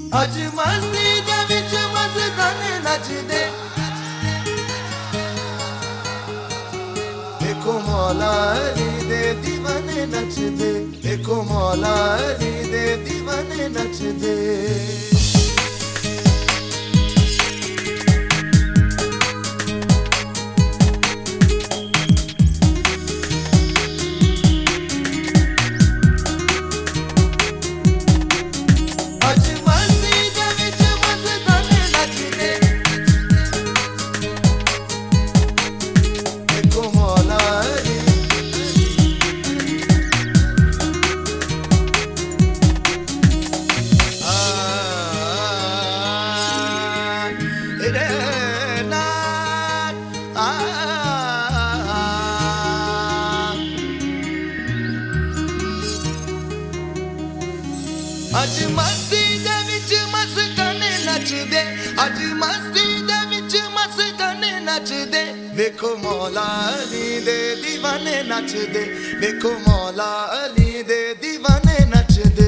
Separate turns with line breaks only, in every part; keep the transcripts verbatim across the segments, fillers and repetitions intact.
ਅੱਜ ਮਸਤੀ ਦੇ ਵਿੱਚ ਮਸਤਾਨੇ ਨੱਚਦੇ ਦੇਖੋ ਮੌਲਾ ਅਲੀ ਦੇ دیਵਾਨੇ ਨੱਚਦੇ ਦੇਖੋ ਮੌਲਾ ਅਲੀ ਦੇ دیਵਾਨੇ ਨੱਚਦੇ ਅੱਜ ਮਸਤੀ ਦੇ ਵਿੱਚ ਮਸਤਾਨੇ ਨੱਚਦੇ ਅੱਜ ਮਸਤੀ ਦੇ ਵਿੱਚ ਮਸਤਾਨੇ ਨੱਚਦੇ ਵੇਖੋ ਮੌਲਾ ਅਲੀ ਦੇ دیਵਾਨੇ ਨੱਚਦੇ ਵੇਖੋ ਮੌਲਾ ਅਲੀ ਦੇ دیਵਾਨੇ ਨੱਚਦੇ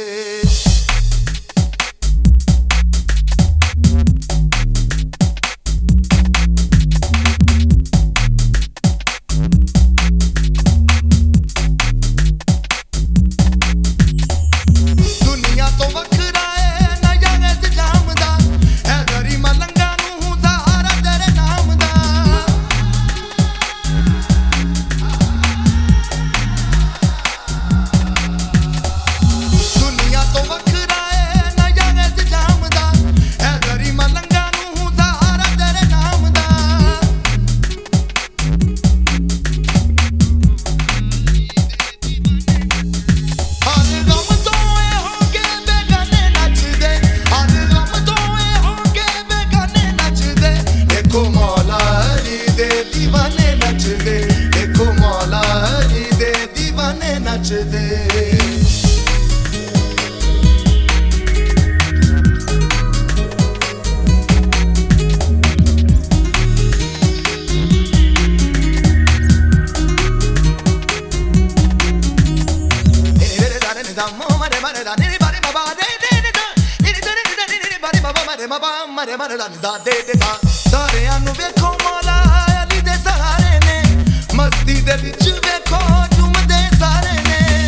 ਸਾਰਿਆਂ ਨੂੰ ਵੇਖੋ ਮੌਲਾ ਅਲੀ ਦੇ ਸਹਾਰੇ ਨੇ ਮਸਤੀ ਦੇ ਵਿੱਚ ਵੇਖੋ ਝੂਮਦੇ ਸਾਰੇ ਨੇ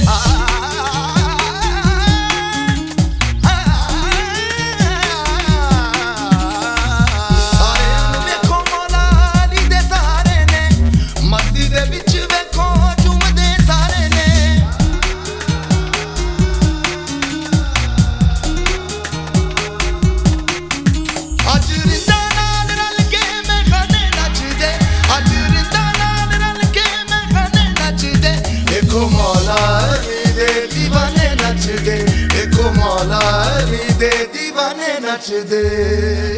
ਸਾਰਿਆਂ ਨੂੰ ਵੇਖੋ ਮੌਲਾ ਅਲੀ ਦੇ ਸਹਾਰੇ ਨੇ ਮਸਤੀ ਦੇ ਵਿੱਚ ਵੇਖੋ ਝੂਮਦੇ ਸਾਰੇ ਨੇ ਅੱਜ ਰਿੰਦਾ ਨਾਲ ਰਲ ਕੇ ਮੈਂ ਖਾਨੇ ਨੱਚਦੇ ਅੱਜ ਰਿੰਦਾ ਨਾਲ ਰਲ ਕੇ ਮੈਂ ਖਾਨੇ ਨੱਚਦੇ ਦੇਖੋ ਮੌਲਾ ਅਲੀ ਦੇ دیਵਾਨੇ ਨੱਚਦੇ ਦੇਖੋ ਮੌਲਾ ਅਲੀ ਦੇ دیਵਾਨੇ ਨੱਚਦੇ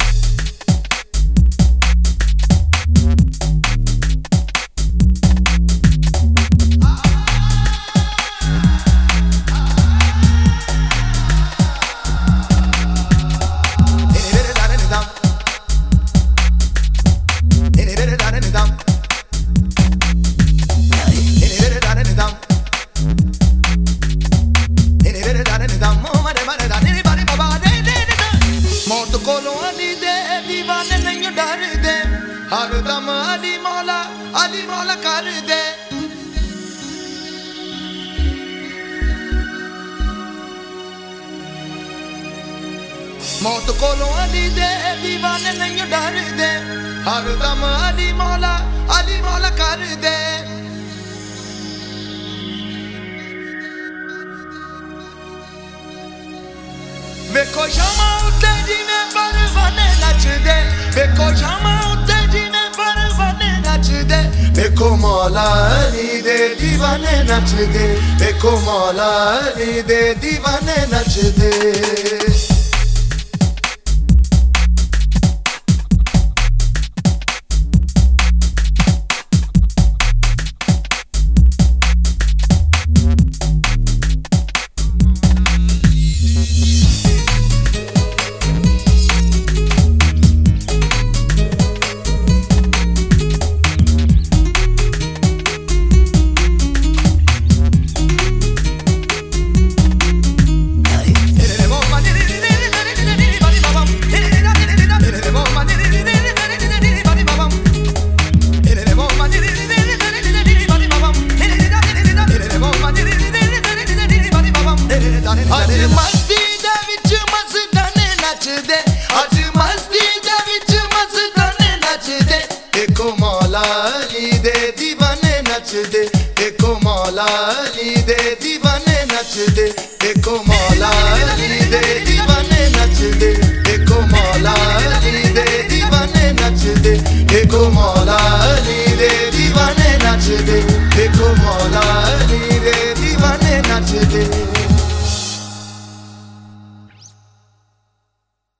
ਮੌਤ ਕੋਲੋਂ ਅਲੀ ਦੇ دیਵਾਨੇ ਨਹੀਂ ਡਰਦੇ ਹਰ ਦਮ ਅਲੀ ਮੌਲਾ ਅਲੀ ਮੌਲਾ ਕਰਦੇ ਮੌਤ ਕੋਲੋਂ ਅਲੀ ਦੇ دیਵਾਨੇ ਨਹੀਂ ਡਰਦੇ ਹਰ ਦਮ ਅਲੀ ਮੌਲਾ ਅਲੀ ਮੌਲਾ ਕਰਦੇ ਵੇਖੋ ਸ਼ਾਮਾਂ ਉੱਤੇ ਜਿਵੇਂ ਪਰਵਾਨੇ ਨੱਚਦੇ ਵੇਖੋ ਸ਼ਾਮਾਂ ਉੱਤੇ ਜਿਵੇਂ ਪਰਵਾਨੇ ਨੱਚਦੇ ਵੇਖੋ ਮੌਲਾ ਅਲੀ ਦੇ دیਵਾਨੇ ਨੱਚਦੇ ਵੇਖੋ ਮੌਲਾ ਅਲੀ ਦੇ دیਵਾਨੇ ਨੱਚਦੇ नच दे, देखो मौला अली दे दीवाने नच दे।